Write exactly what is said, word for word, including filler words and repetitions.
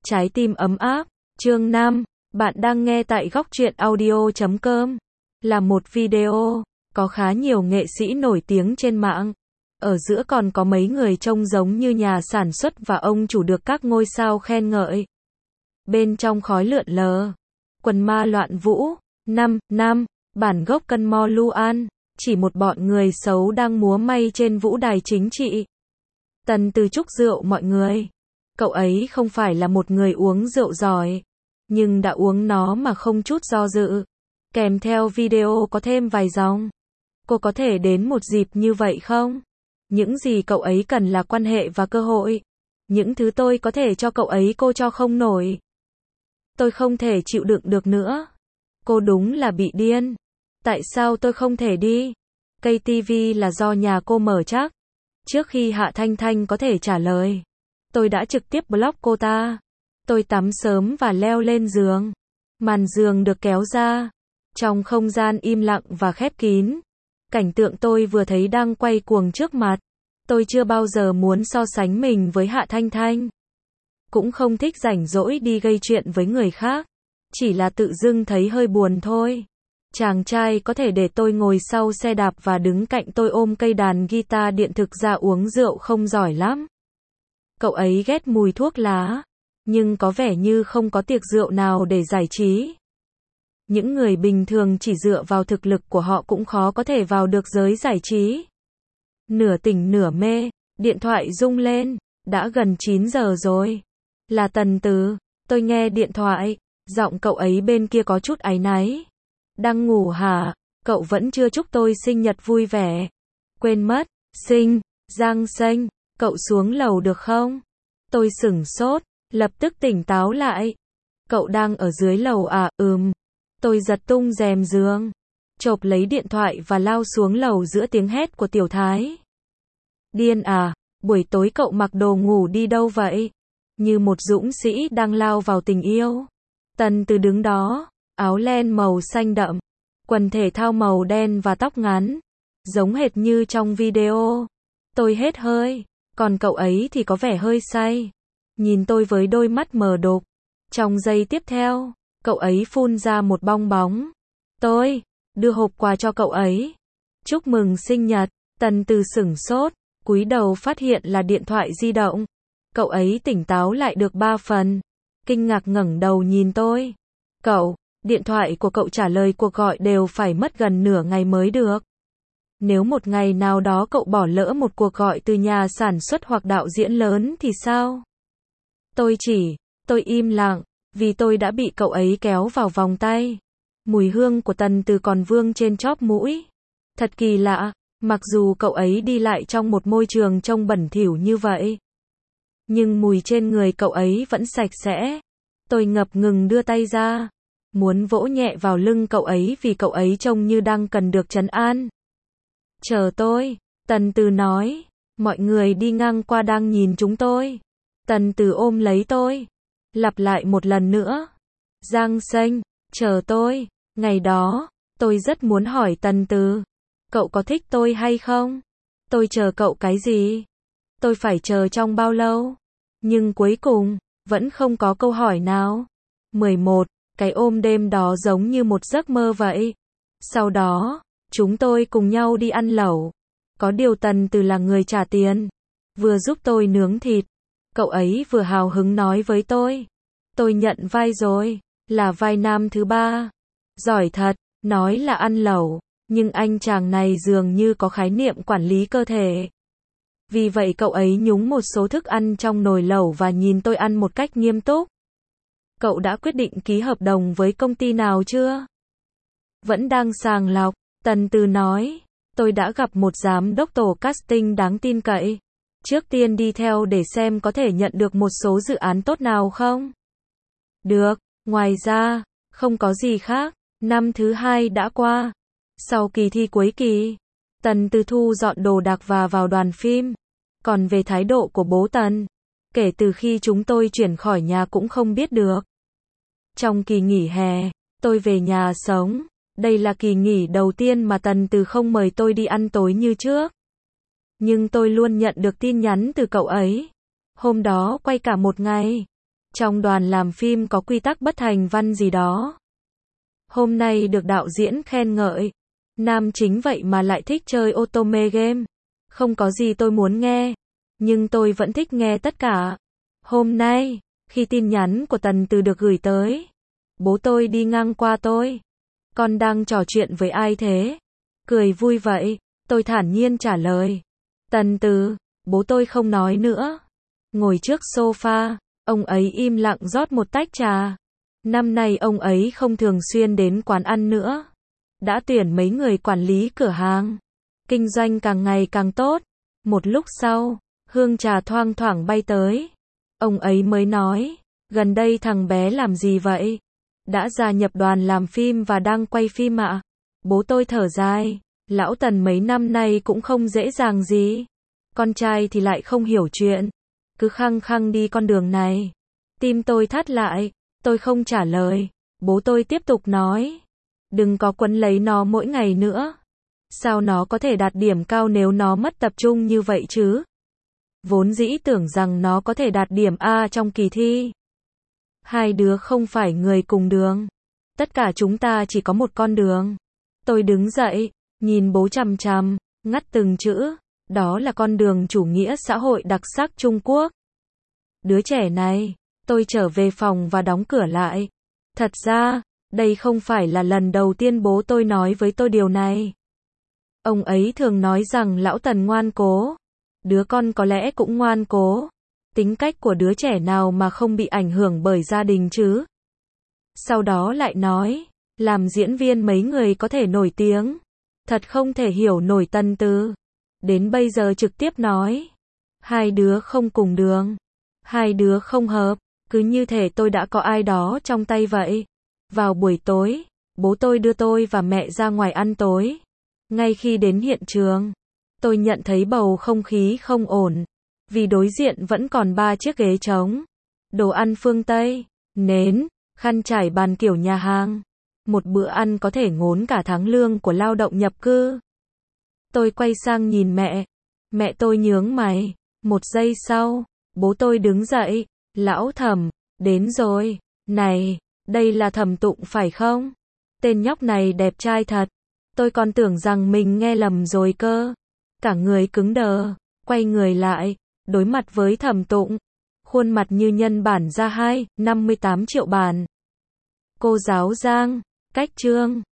Trái tim ấm áp, chương năm, bạn đang nghe tại góc truyện audio chấm com, là một video, có khá nhiều nghệ sĩ nổi tiếng trên mạng. Ở giữa còn có mấy người trông giống như nhà sản xuất và ông chủ được các ngôi sao khen ngợi. Bên trong khói lượn lờ, quần ma loạn vũ, năm, năm, bản gốc Cân Mo Luan, chỉ một bọn người xấu đang múa may trên vũ đài chính trị. Tần Từ chúc rượu mọi người. Cậu ấy không phải là một người uống rượu giỏi, nhưng đã uống nó mà không chút do dự. Kèm theo video có thêm vài dòng. Cô có thể đến một dịp như vậy không? Những gì cậu ấy cần là quan hệ và cơ hội. Những thứ tôi có thể cho cậu ấy cô cho không nổi. Tôi không thể chịu đựng được nữa. Cô đúng là bị điên. Tại sao tôi không thể đi? ca tê vê là do nhà cô mở chắc. Trước khi Hạ Thanh Thanh có thể trả lời, tôi đã trực tiếp block cô ta. Tôi tắm sớm và leo lên giường. Màn giường được kéo ra. Trong không gian im lặng và khép kín, cảnh tượng tôi vừa thấy đang quay cuồng trước mặt. Tôi chưa bao giờ muốn so sánh mình với Hạ Thanh Thanh. Cũng không thích rảnh rỗi đi gây chuyện với người khác. Chỉ là tự dưng thấy hơi buồn thôi. Chàng trai có thể để tôi ngồi sau xe đạp và đứng cạnh tôi ôm cây đàn guitar điện thực ra uống rượu không giỏi lắm. Cậu ấy ghét mùi thuốc lá, nhưng có vẻ như không có tiệc rượu nào để giải trí. Những người bình thường chỉ dựa vào thực lực của họ cũng khó có thể vào được giới giải trí. Nửa tỉnh nửa mê, điện thoại rung lên, đã gần chín giờ rồi. Là Tần Từ, tôi nghe điện thoại, giọng cậu ấy bên kia có chút áy náy. Đang ngủ hả? Cậu vẫn chưa chúc tôi sinh nhật vui vẻ. Quên mất, sinh, Giang Xanh, cậu xuống lầu được không? Tôi sửng sốt, lập tức tỉnh táo lại. Cậu đang ở dưới lầu à? Ừm. Tôi giật tung rèm giường, chộp lấy điện thoại và lao xuống lầu giữa tiếng hét của Tiểu Thái. Điên à? Buổi tối cậu mặc đồ ngủ đi đâu vậy? Như một dũng sĩ đang lao vào tình yêu. Tần Từ đứng đó, áo len màu xanh đậm, quần thể thao màu đen và tóc ngắn, giống hệt như trong video. Tôi hết hơi, còn cậu ấy thì có vẻ hơi say. Nhìn tôi với đôi mắt mờ đục. Trong giây tiếp theo, cậu ấy phun ra một bong bóng. Tôi đưa hộp quà cho cậu ấy. Chúc mừng sinh nhật. Tần Từ sửng sốt, cúi đầu phát hiện là điện thoại di động. Cậu ấy tỉnh táo lại được ba phần. Kinh ngạc ngẩng đầu nhìn tôi. Cậu, điện thoại của cậu trả lời cuộc gọi đều phải mất gần nửa ngày mới được. Nếu một ngày nào đó cậu bỏ lỡ một cuộc gọi từ nhà sản xuất hoặc đạo diễn lớn thì sao? Tôi chỉ, tôi im lặng, vì tôi đã bị cậu ấy kéo vào vòng tay. Mùi hương của Tần Từ còn vương trên chóp mũi. Thật kỳ lạ, mặc dù cậu ấy đi lại trong một môi trường trông bẩn thỉu như vậy, nhưng mùi trên người cậu ấy vẫn sạch sẽ. Tôi ngập ngừng đưa tay ra, muốn vỗ nhẹ vào lưng cậu ấy vì cậu ấy trông như đang cần được trấn an. Chờ tôi, Tần Từ nói, mọi người đi ngang qua đang nhìn chúng tôi. Tần Từ ôm lấy tôi, lặp lại một lần nữa. Giang Xanh, chờ tôi. Ngày đó, tôi rất muốn hỏi Tần Từ, cậu có thích tôi hay không? Tôi chờ cậu cái gì? Tôi phải chờ trong bao lâu? Nhưng cuối cùng, vẫn không có câu hỏi nào. mười một, cái ôm đêm đó giống như một giấc mơ vậy. Sau đó, chúng tôi cùng nhau đi ăn lẩu. Có điều Tần Từ là người trả tiền, vừa giúp tôi nướng thịt. Cậu ấy vừa hào hứng nói với tôi. Tôi nhận vai rồi, là vai nam thứ ba. Giỏi thật, nói là ăn lẩu, nhưng anh chàng này dường như có khái niệm quản lý cơ thể. Vì vậy cậu ấy nhúng một số thức ăn trong nồi lẩu và nhìn tôi ăn một cách nghiêm túc. Cậu đã quyết định ký hợp đồng với công ty nào chưa? Vẫn đang sàng lọc, Tần Từ nói. Tôi đã gặp một giám đốc tổ casting đáng tin cậy. Trước tiên đi theo để xem có thể nhận được một số dự án tốt nào không? Được, ngoài ra, không có gì khác. Năm thứ hai đã qua. Sau kỳ thi cuối kỳ, Tần Từ thu dọn đồ đạc và vào đoàn phim. Còn về thái độ của bố Tần, kể từ khi chúng tôi chuyển khỏi nhà cũng không biết được. Trong kỳ nghỉ hè, tôi về nhà sống. Đây là kỳ nghỉ đầu tiên mà Tần Từ không mời tôi đi ăn tối như trước. Nhưng tôi luôn nhận được tin nhắn từ cậu ấy. Hôm đó quay cả một ngày. Trong đoàn làm phim có quy tắc bất thành văn gì đó. Hôm nay được đạo diễn khen ngợi. Nam chính vậy mà lại thích chơi otome game. Không có gì tôi muốn nghe. Nhưng tôi vẫn thích nghe tất cả. Hôm nay, khi tin nhắn của Tần Từ được gửi tới, bố tôi đi ngang qua tôi. Con đang trò chuyện với ai thế? Cười vui vậy, tôi thản nhiên trả lời. Tần Từ, bố tôi không nói nữa. Ngồi trước sofa, ông ấy im lặng rót một tách trà. Năm nay ông ấy không thường xuyên đến quán ăn nữa. Đã tuyển mấy người quản lý cửa hàng. Kinh doanh càng ngày càng tốt. Một lúc sau, hương trà thoang thoảng bay tới. Ông ấy mới nói, gần đây thằng bé làm gì vậy? Đã gia nhập đoàn làm phim và đang quay phim ạ. Bố tôi thở dài, lão Tần mấy năm nay cũng không dễ dàng gì. Con trai thì lại không hiểu chuyện, cứ khăng khăng đi con đường này. Tim tôi thắt lại, tôi không trả lời. Bố tôi tiếp tục nói, đừng có quấn lấy nó mỗi ngày nữa. Sao nó có thể đạt điểm cao nếu nó mất tập trung như vậy chứ? Vốn dĩ tưởng rằng nó có thể đạt điểm A trong kỳ thi. Hai đứa không phải người cùng đường. Tất cả chúng ta chỉ có một con đường. Tôi đứng dậy, nhìn bố chằm chằm, ngắt từng chữ. Đó là con đường chủ nghĩa xã hội đặc sắc Trung Quốc. Đứa trẻ này, tôi trở về phòng và đóng cửa lại. Thật ra, đây không phải là lần đầu tiên bố tôi nói với tôi điều này. Ông ấy thường nói rằng lão Tần ngoan cố. Đứa con có lẽ cũng ngoan cố. Tính cách của đứa trẻ nào mà không bị ảnh hưởng bởi gia đình chứ? Sau đó lại nói, làm diễn viên mấy người có thể nổi tiếng. Thật không thể hiểu nổi Tần Từ. Đến bây giờ trực tiếp nói, hai đứa không cùng đường. Hai đứa không hợp, cứ như thể tôi đã có ai đó trong tay vậy. Vào buổi tối, bố tôi đưa tôi và mẹ ra ngoài ăn tối. Ngay khi đến hiện trường, tôi nhận thấy bầu không khí không ổn. Vì đối diện vẫn còn ba chiếc ghế trống. Đồ ăn phương Tây, nến, khăn trải bàn kiểu nhà hàng. Một bữa ăn có thể ngốn cả tháng lương của lao động nhập cư. Tôi quay sang nhìn mẹ. Mẹ tôi nhướng mày. Một giây sau, bố tôi đứng dậy. Lão Thẩm, đến rồi. Này, đây là Thẩm Tụng phải không? Tên nhóc này đẹp trai thật. Tôi còn tưởng rằng mình nghe lầm rồi cơ. Cả người cứng đờ, quay người lại, đối mặt với Thẩm Tụng. Khuôn mặt như nhân bản ra hai, năm mươi tám triệu bản. Cô giáo Giang, cách chương.